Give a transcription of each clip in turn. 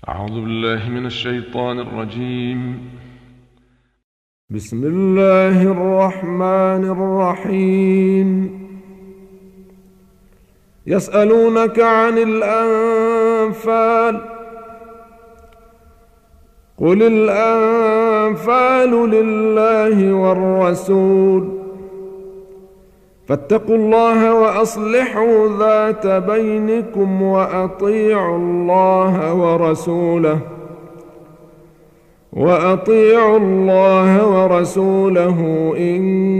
أعوذ بالله من الشيطان الرجيم. بسم الله الرحمن الرحيم. يسألونك عن الأنفال، قل الأنفال لله والرسول، فاتقوا الله وأصلحوا ذات بينكم وأطيعوا الله ورسوله إن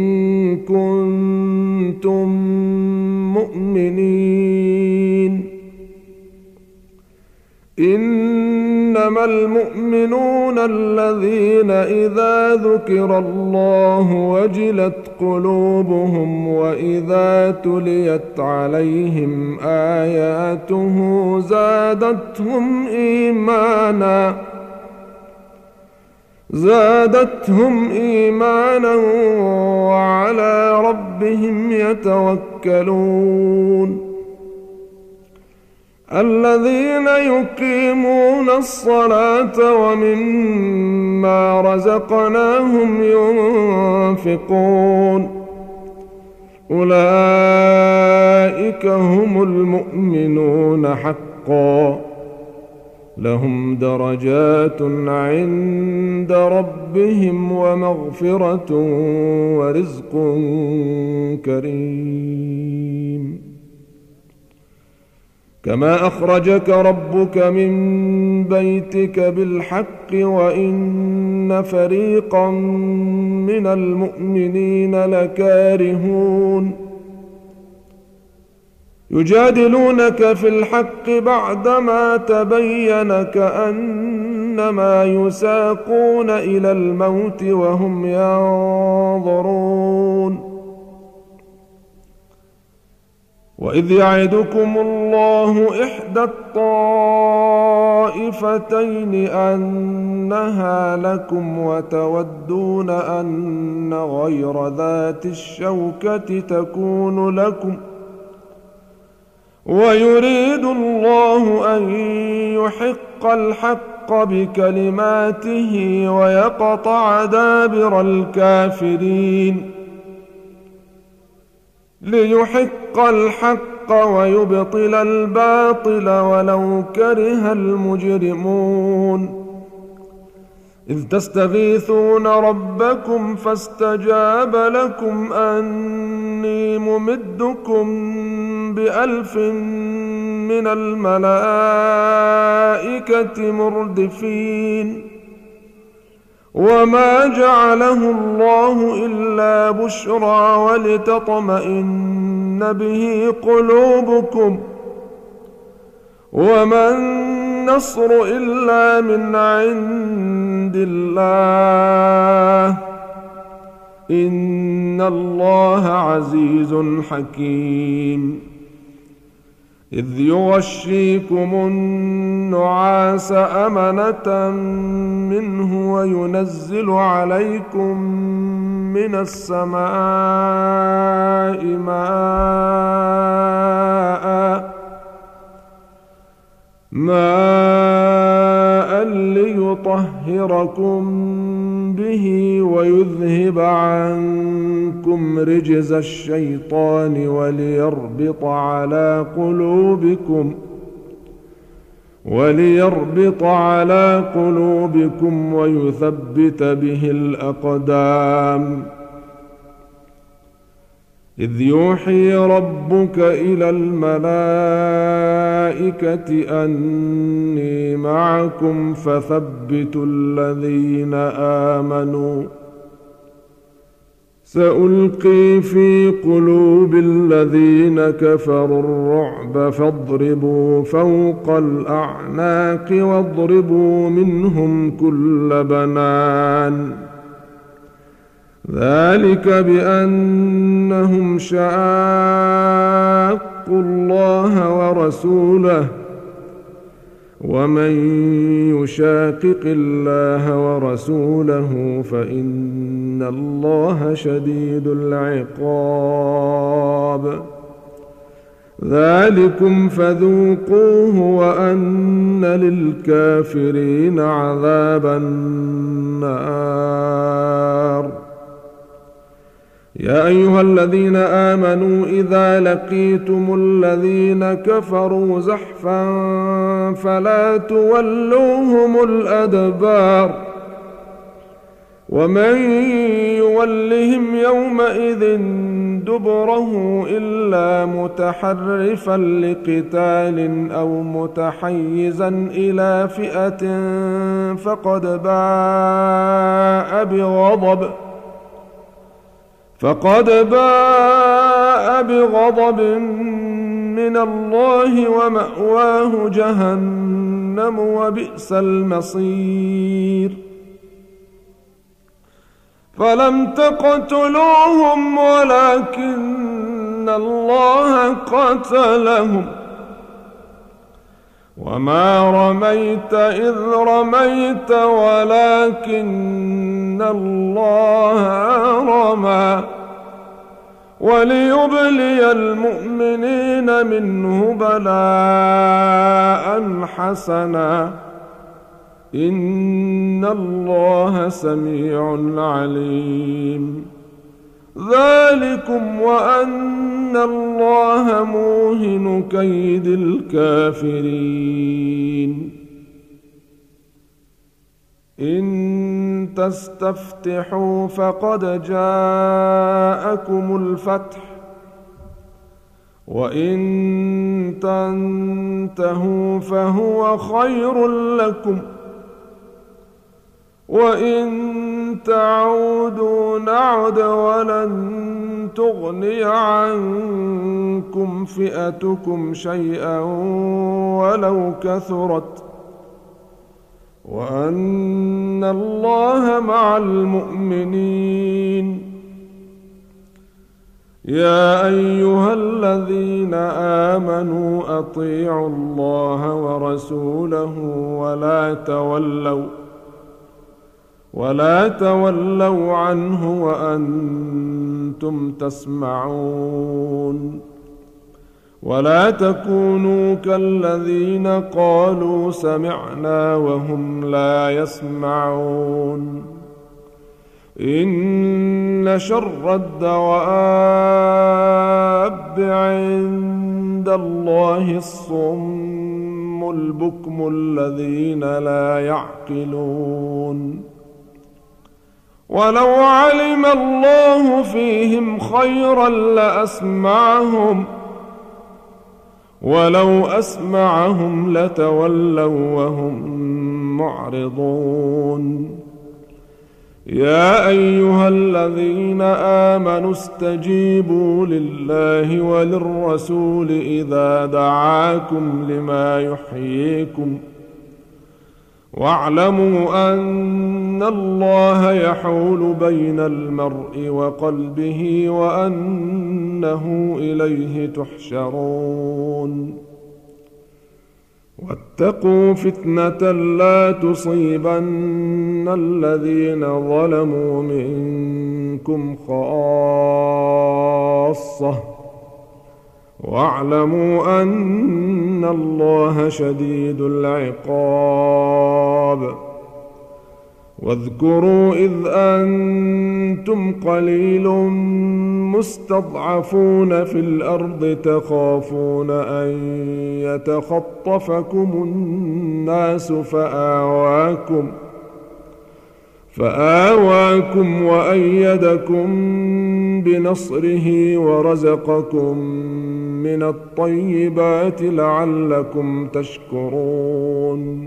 كنتم مؤمنين. إنما المؤمنون الذين إذا ذكر الله وجلت قلوبهم وإذا تليت عليهم آياته زادتهم إيمانا وعلى ربهم يتوكلون. الذين يقيمون الصلاة ومما رزقناهم ينفقون، أولئك هم المؤمنون حقا، لهم درجات عند ربهم ومغفرة ورزق كريم. كما أخرجك ربك من بيتك بالحق وإن فريقا من المؤمنين لكارهون، يجادلونك في الحق بعدما تبين كأنما يساقون إلى الموت وهم ينظرون. وإذ يعدكم الله إحدى الطائفتين أنها لكم وتودون أن غير ذات الشوكة تكون لكم، ويريد الله أن يحق الحق بكلماته ويقطع دابر الكافرين، ليحق الحق ويبطل الباطل ولو كره المجرمون. إذ تستغيثون ربكم فاستجاب لكم أني ممدكم ب1000 من الملائكة مردفين. وما جعله الله إلا بشرى ولتطمئن به قلوبكم، وما النصر إلا من عند الله، إن الله عزيز حكيم. إذ يغشيكم النعاس أمنة منه وينزل عليكم من السماء ماء ليطهركم به ويذهب عنكم رجز الشيطان وليربط على قلوبكم ويثبت به الأقدام. إذ يوحي ربك إلى الملائكة أني معكم فثبتوا الذين آمنوا، سألقي في قلوب الذين كفروا الرعب فاضربوا فوق الأعناق واضربوا منهم كل بنان. ذلك بأنهم شاقوا الله ورسوله، ومن يشاقق الله ورسوله فإن الله شديد العقاب. ذلكم فذوقوه وأن للكافرين عذاب النار. يا أيها الذين آمنوا إذا لقيتم الذين كفروا زحفا فلا تولوهم الأدبار ومن يولهم يومئذ دبره إلا متحرفا لقتال أو متحيزا إلى فئة فقد باء بغضب من الله ومأواه جهنم وبئس المصير. فلم تقتلوهم ولكن الله قتلهم وما رميت إذ رميت ولكن الله رمى وليبلي المؤمنين منه بلاء حسنا إن الله سميع عليم. ذلكم وأن الله موهن كيد الكافرين. إن تستفتحوا فقد جاءكم الفتح وإن تنتهوا فهو خير لكم وإن تعودوا نعد ولن تغني عنكم فئتكم شيئا ولو كثرت وأن الله مع المؤمنين. يا أيها الذين آمنوا أطيعوا الله ورسوله ولا تولوا عنه وأنتم تسمعون. ولا تكونوا كالذين قالوا سمعنا وهم لا يسمعون. إن شر الدواب عند الله الصم البكم الذين لا يعقلون. ولو علم الله فيهم خيرا لأسمعهم ولو أسمعهم لتولوا وهم معرضون. يا أيها الذين آمنوا استجيبوا لله وللرسول إذا دعاكم لما يحييكم واعلموا أن الله يحول بين المرء وقلبه وأنه إليه تحشرون. واتقوا فتنة لا تصيبن الذين ظلموا منكم خاصة واعلموا أن الله شديد العقاب. واذكروا إذ أنتم قليل مستضعفون في الأرض تخافون أن يتخطفكم الناس فآواكم وأيدكم بنصره ورزقكم من الطيبات لعلكم تشكرون.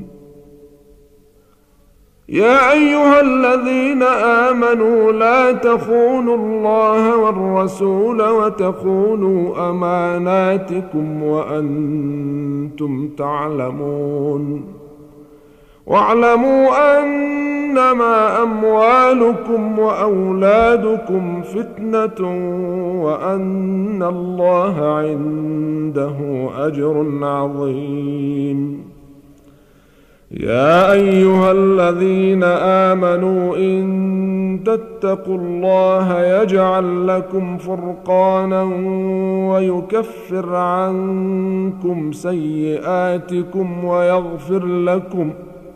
يا أيها الذين آمنوا لا تخونوا الله والرسول وتخونوا أماناتكم وأنتم تعلمون. واعلموا أنما أموالكم وأولادكم فتنة وأن الله عنده أجر عظيم. يا أيها الذين آمنوا إن تتقوا الله يجعل لكم فرقانا ويكفر عنكم سيئاتكم ويغفر لكم،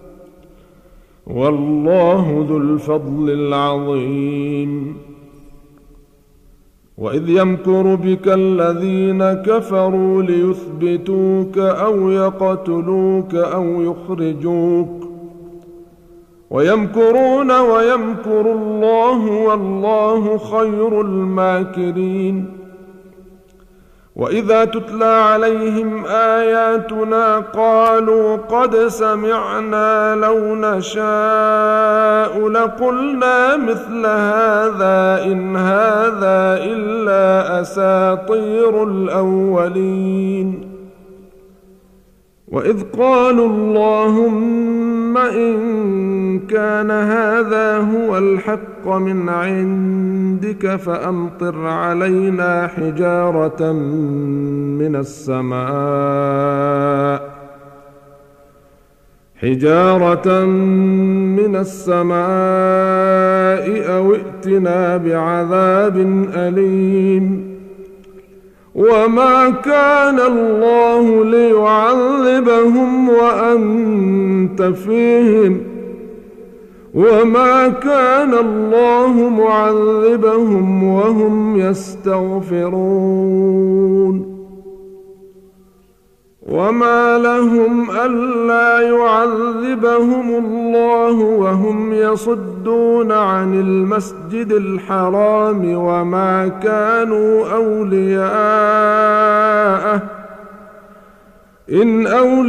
والله ذو الفضل العظيم. وإذ يمكر بك الذين كفروا ليثبتوك أو يقتلوك أو يخرجوك، ويمكرون ويمكر الله والله خير الماكرين. وإذا تتلى عليهم آياتنا قالوا قد سمعنا لو نشاء لقلنا مثل هذا إن هذا إلا أساطير الأولين. وإذ قالوا اللهم إن كان هذا هو الحق من عندك فأمطر علينا حجارة من السماء أو ائتنا بعذاب أليم. وما كان الله ليعذبهم وأنت فيهم وما كان الله معذبهم وهم يستغفرون. وما لهم ألا يعذبهم الله وهم يصدون عن المسجد الحرام وما كانوا أولياءه إن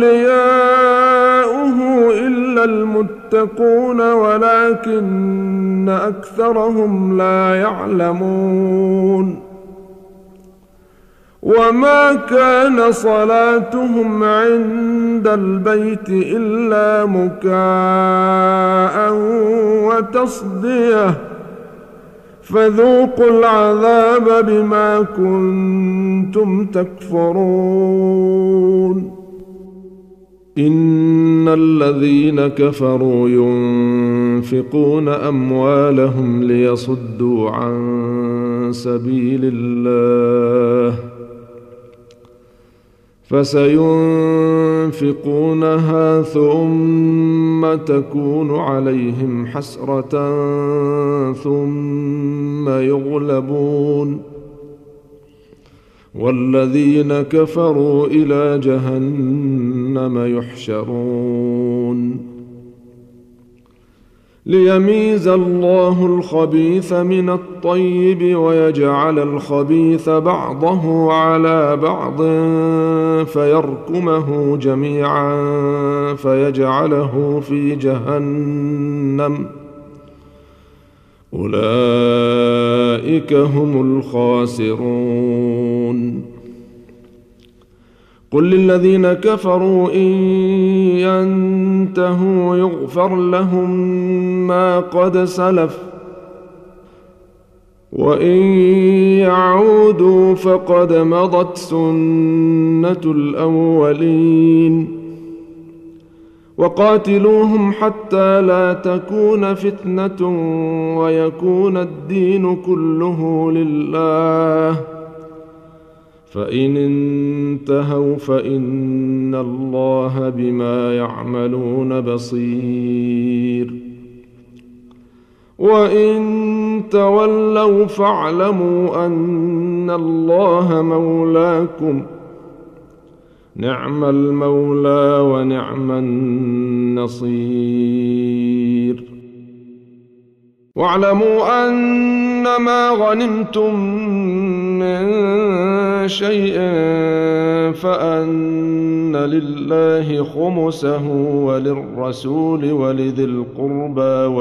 أولياؤه إلا المتقون ولكن أكثرهم لا يعلمون. وما كان صلاتهم عند البيت إلا مكاء وتصدية فذوقوا العذاب بما كنتم تكفرون. إن الذين كفروا ينفقون أموالهم ليصدوا عن سبيل الله فسينفقونها ثم تكون عليهم حسرة ثم يغلبون والذين كفروا إلى جهنم يحشرون. ليميز الله الخبيث من الطيب ويجعل الخبيث بعضه على بعض فيركمه جميعا فيجعله في جهنم أولئك هم الخاسرون. قل للذين كفروا إن ينتهوا يغفر لهم ما قد سلف وإن يعودوا فقد مضت سنة الأولين. وقاتلوهم حتى لا تكون فتنة ويكون الدين كله لله فإن انتهوا فإن الله بما يعملون بصير. وإن تولوا فاعلموا أن الله مولاكم نعم المولى ونعم النصير. واعلموا أنما غنمتم من شيء فأن لله خمسه وللرسول ولذي القربى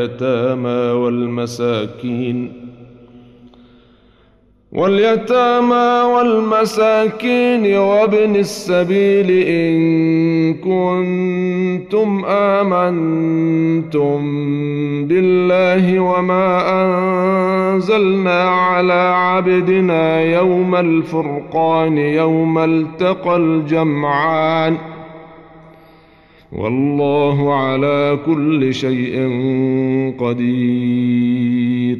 واليتامى والمساكين وابن السبيل إن كنتم آمنتم بالله وما أنزلنا على عبدنا يوم الفرقان يوم التقى الجمعان والله على كل شيء قدير.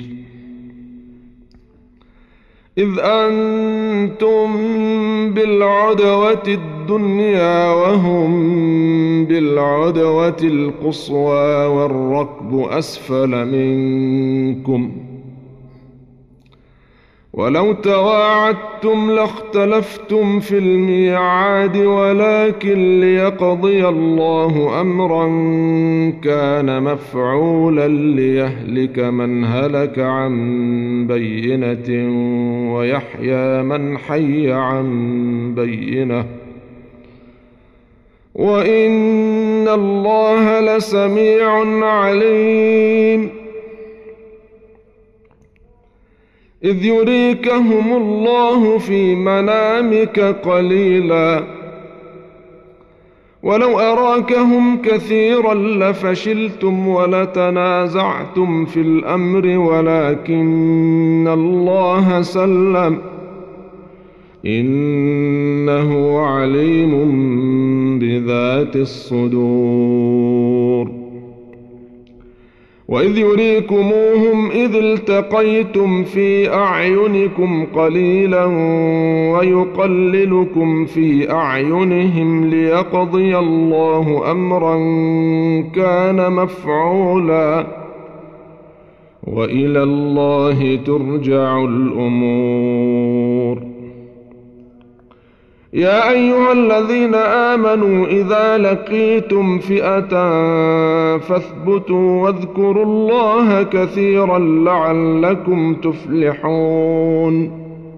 إذ أنتم بالعدوة الدنيا وهم بالعدوة القصوى والركب أسفل منكم، ولو تواعدتم لاختلفتم في الميعاد، ولكن ليقضي الله أمرا كان مفعولا ليهلك من هلك عن بينة ويحيى من حي عن بينة، وإن الله لسميع عليم. إذ يريكهم الله في منامك قليلا، ولو أراكهم كثيرا لفشلتم ولتنازعتم في الأمر، ولكن الله سلم، إنه عليم بذات الصدور. وإذ يريكموهم إذ التقيتم في أعينكم قليلا ويقللكم في أعينهم، ليقضي الله أمرا كان مفعولا، وإلى الله ترجع الأمور. يا أيها الذين آمنوا إذا لقيتم فئة فاثبتوا واذكروا الله كثيرا لعلكم تفلحون.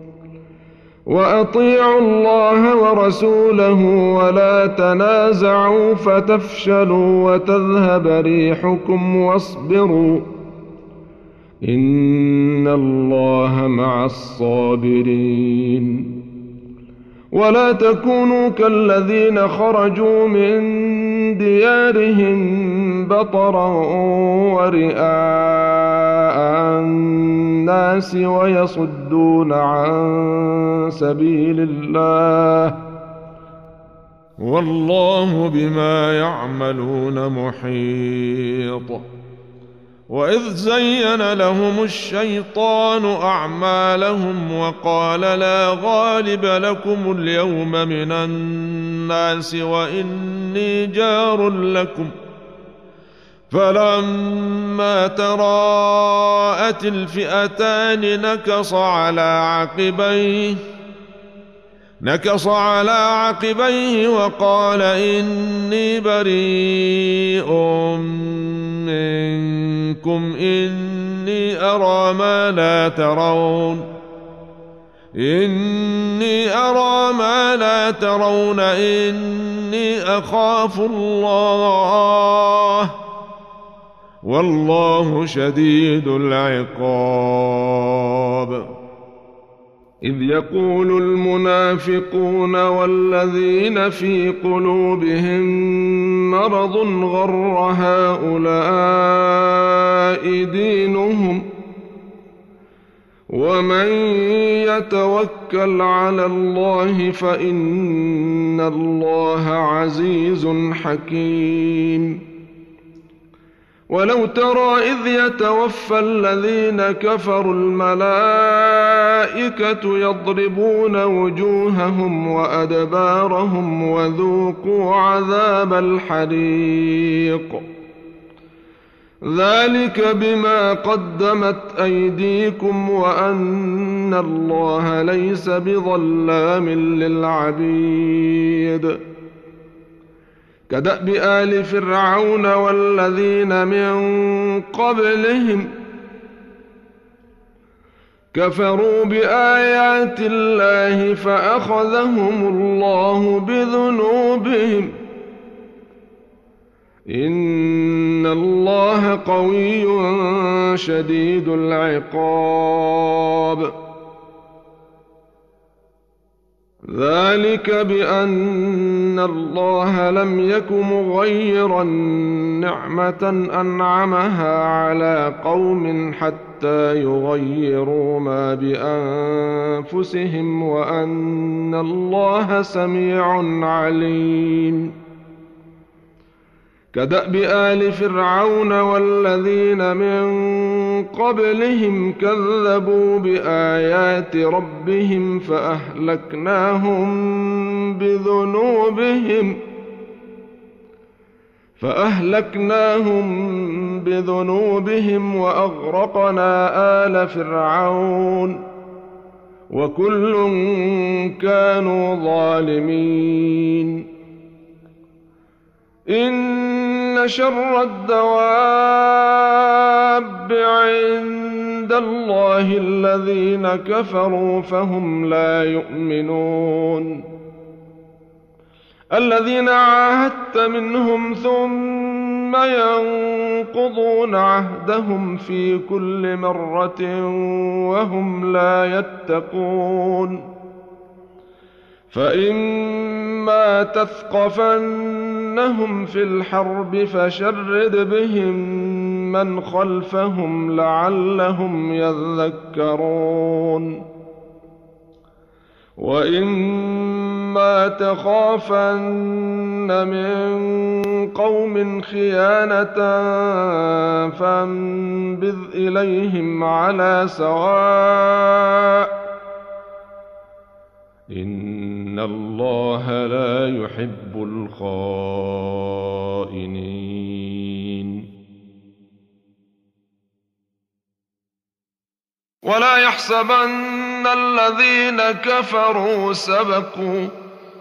وأطيعوا الله ورسوله ولا تنازعوا فتفشلوا وتذهب ريحكم، واصبروا إن الله مع الصابرين. ولا تكونوا كالذين خرجوا من ديارهم بطرا ورئاء الناس ويصدون عن سبيل الله، والله بما يعملون محيط. وإذ زين لهم الشيطان أعمالهم وقال لا غالب لكم اليوم من الناس وإني جار لكم، فلما تراءت الفئتان نكص على عقبيه وقال إني بريء منكم إني أرى ما لا ترون إني أخاف الله والله شديد العقاب. إذ يقول المنافقون والذين في قلوبهم مرض غر هؤلاء دينهم، ومن يتوكل على الله فإن الله عزيز حكيم. ولو ترى إذ يتوفى الذين كفروا الملائكة يضربون وجوههم وأدبارهم وذوقوا عذاب الحريق، ذلك بما قدمت أيديكم وأن الله ليس بظلام للعبيد. كدأب آل فرعون والذين من قبلهم كفروا بآيات الله فأخذهم الله بذنوبهم، إن الله قوي شديد العقاب. ذلك بأن الله لم يك مغيرا نعمة أنعمها على قوم حتى يغيروا ما بأنفسهم، وأن الله سميع عليم. كدأب آل فرعون والذين من قبلهم كذبوا بآيات ربهم فأهلكناهم بذنوبهم وأغرقنا آل فرعون وكل كانوا ظالمين إن شر الدواب عند الله الذين كفروا فهم لا يؤمنون الذين عاهدت منهم ثم ينقضون عهدهم في كل مرة وهم لا يتقون فإما تثقفنهم في الحرب فشرد بهم من خلفهم لعلهم يذكرون وإما تخافن من قوم خيانة فانبذ إليهم على سواء إن الله لا يحب الخائنين ولا يحسبن الذين كفروا سبقوا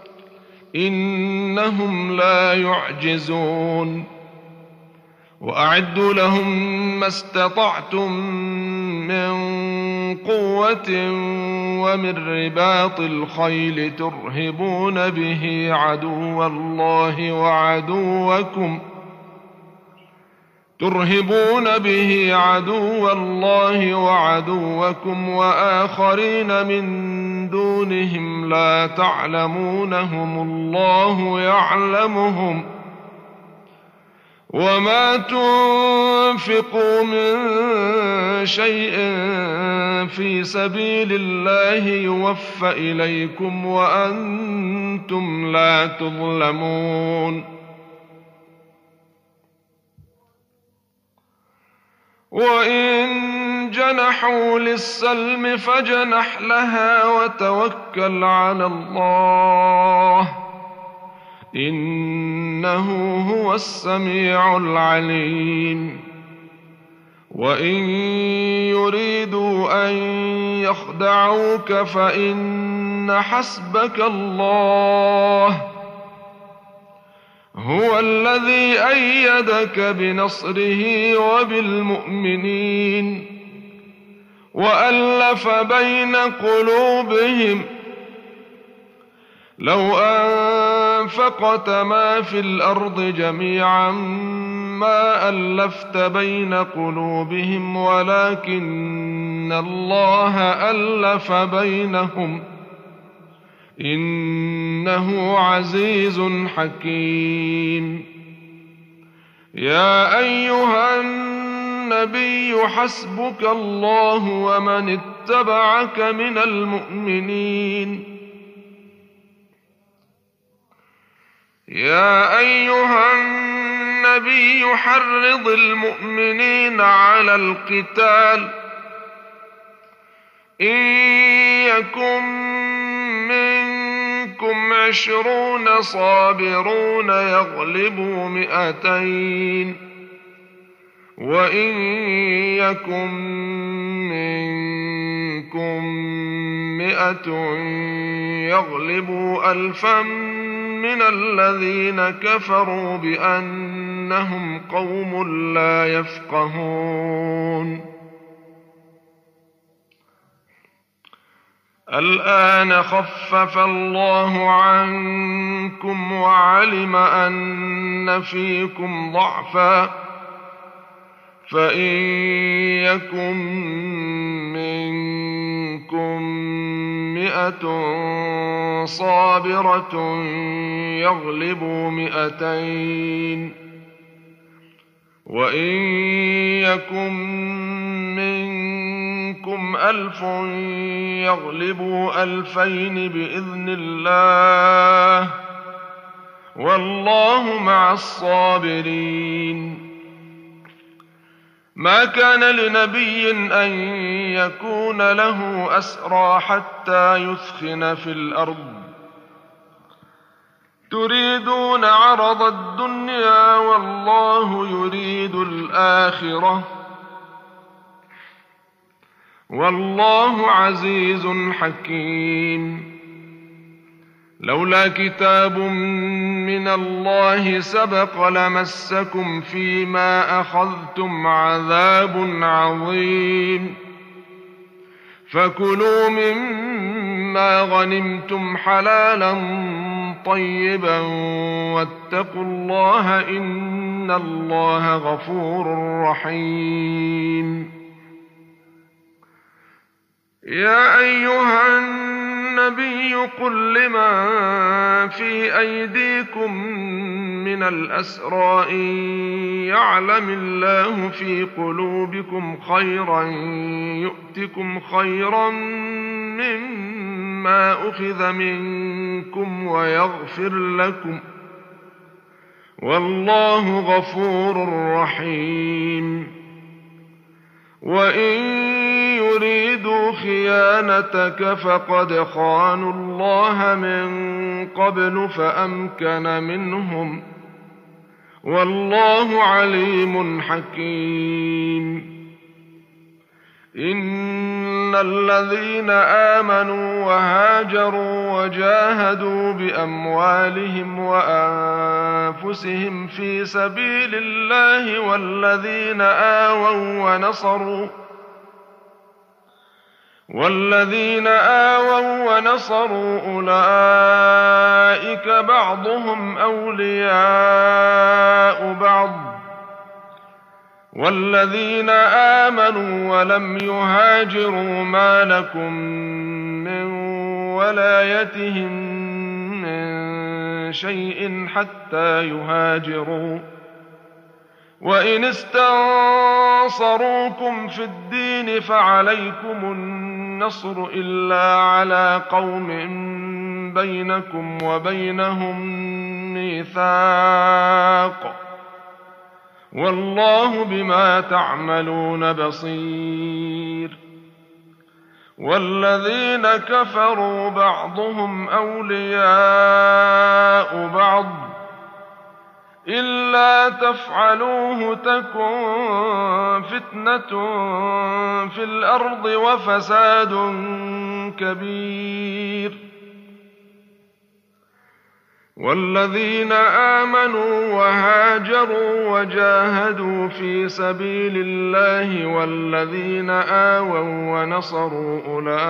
إنهم لا يعجزون وأعدوا لهم ما استطعتم من قوة ومن رباط الخيل ترهبون به عدو الله وعدوكم وآخرين من دونهم لا تعلمونهم الله يعلمهم وما تنفقوا من شيء في سبيل الله يوفى إليكم وأنتم لا تظلمون وإن جنحوا للسلم فاجنح لها وتوكل على الله إنه هو السميع العليم وإن يريدوا أن يخدعوك فإن حسبك الله هو الذي أيدك بنصره وبالمؤمنين وألف بين قلوبهم لو أنفقت ما في الأرض جميعا ما ألفت بين قلوبهم ولكن الله ألف بينهم إنه عزيز حكيم يا أيها النبي حسبك الله ومن اتبعك من المؤمنين يا أيها النبي حرض المؤمنين على القتال إن يكن منكم 20 صابرون يغلبوا 200 وإن يكن منكم 100 يغلبوا 1000 من الذين كفروا بأنهم قوم لا يفقهون الآن خفف الله عنكم وعلم أن فيكم ضعفا فإن يكن منكم 100 صابرة يغلبوا 200 وإن يكن منكم 1000 يغلبوا 2000 بإذن الله والله مع الصابرين. ما كان لنبي أن يكون له أسرى حتى يثخن في الأرض تريدون عرض الدنيا والله يريد الآخرة والله عزيز حكيم. لولا كتاب من الله سبق لمسكم فيما أخذتم عذاب عظيم. فكلوا مما غنمتم حلالا طيبا واتقوا الله إن الله غفور رحيم. يا أيها النبي قل لمن في أيديكم من الأسرى إن يعلم الله في قلوبكم خيرا يؤتكم خيرا مما أخذ منكم ويغفر لكم والله غفور رحيم. وإن يريدوا خيانتك فقد خانوا الله من قبل فأمكن منهم والله عليم حكيم. إن الذين آمنوا وهاجروا وجاهدوا بأموالهم وأنفسهم في سبيل الله والذين آووا ونصروا أولئك بعضهم أولياء بعض والذين آمنوا ولم يهاجروا ما لكم من ولايتهم من شيء حتى يهاجروا وإن استنصروكم في الدين فعليكم النصر إلا على قوم بينكم وبينهم ميثاق والله بما تعملون بصير. والذين كفروا بعضهم أولياء بعض إلا تفعلوه تكن فتنة في الأرض وفساد كبير. والذين آمنوا وهاجروا وجاهدوا في سبيل الله والذين آووا ونصروا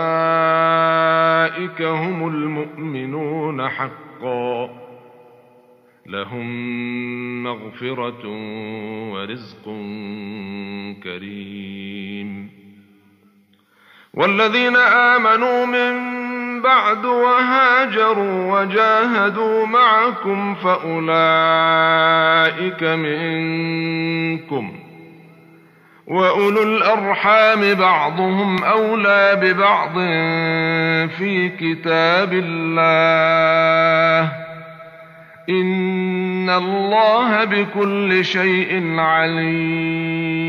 أولئك هم المؤمنون حقا لهم مغفرة ورزق كريم. والذين آمنوا من بعد وهاجروا وجاهدوا معكم فأولئك منكم وأولو الأرحام بعضهم أولى ببعض في كتاب الله إن الله بكل شيء عليم.